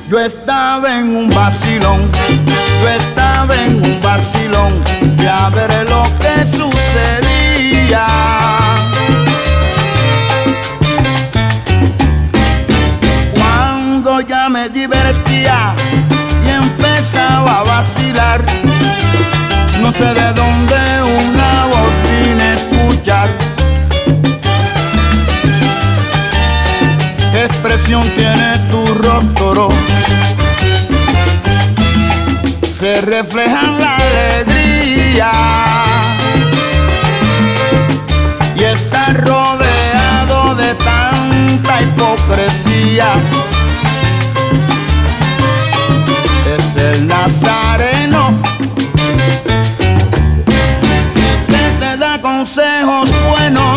Yo estaba en un vacilón, yo estaba en un vacilón, fui a ver lo que sucedía. Cuando ya me divertía y empezaba a vacilar, no sé de dónde una voz vine escuchar. ¿Qué expresión tiene tu rostro? Se refleja en la alegría y está rodeado de tanta hipocresía. Es el Nazareno que te da consejos buenos.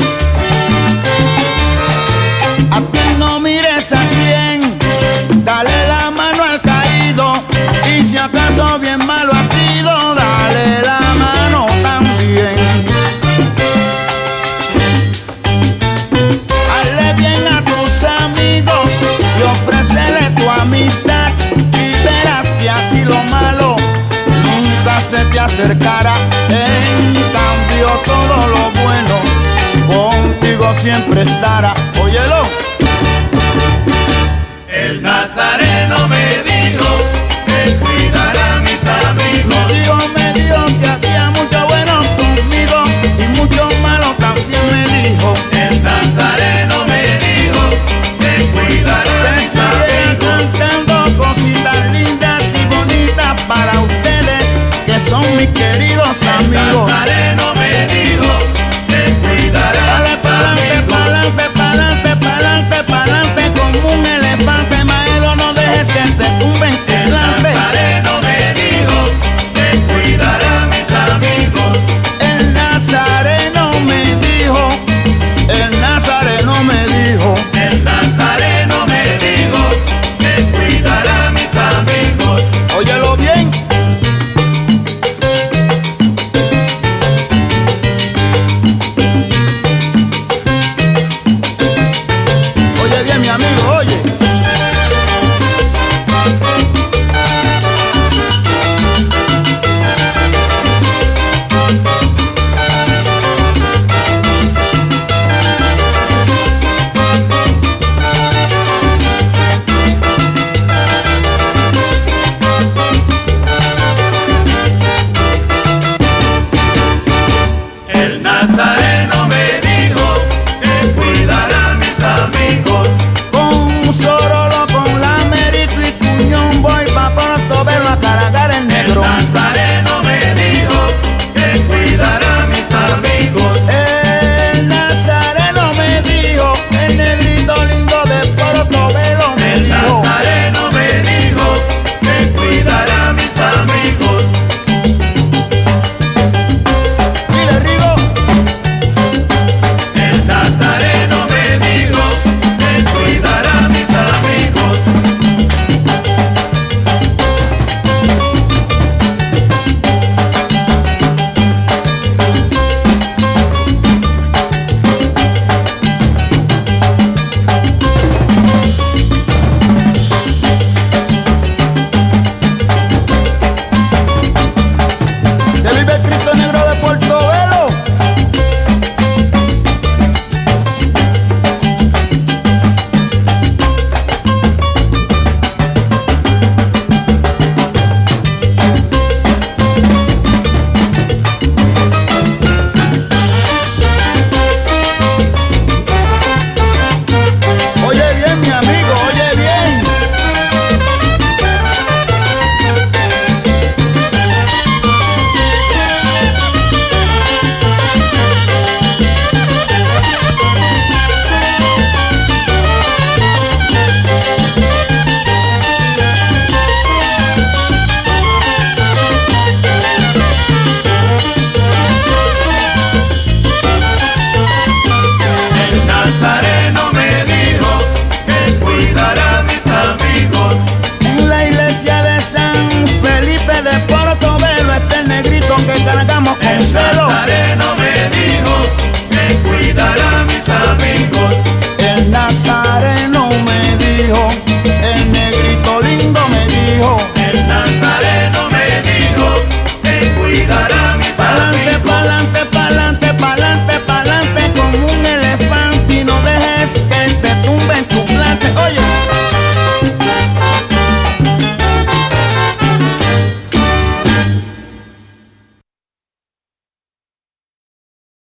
A quien no mires a quién, dale la mano al caído, y si acaso bien malo ha sido, dale la mano también. Hazle bien a tus amigos y ofrécele tu amistad, y verás que a ti lo malo nunca se te acercará. En cambio todo lo bueno contigo siempre estará. Óyelo. El Nazareno me dijo que cuidara a mis amigos. Me dijo que había mucho bueno conmigo y mucho malo también me dijo. El Nazareno me dijo que cuidara a mis amigos. Cantando cositas lindas y bonitas para ustedes que son mis queridos amigos.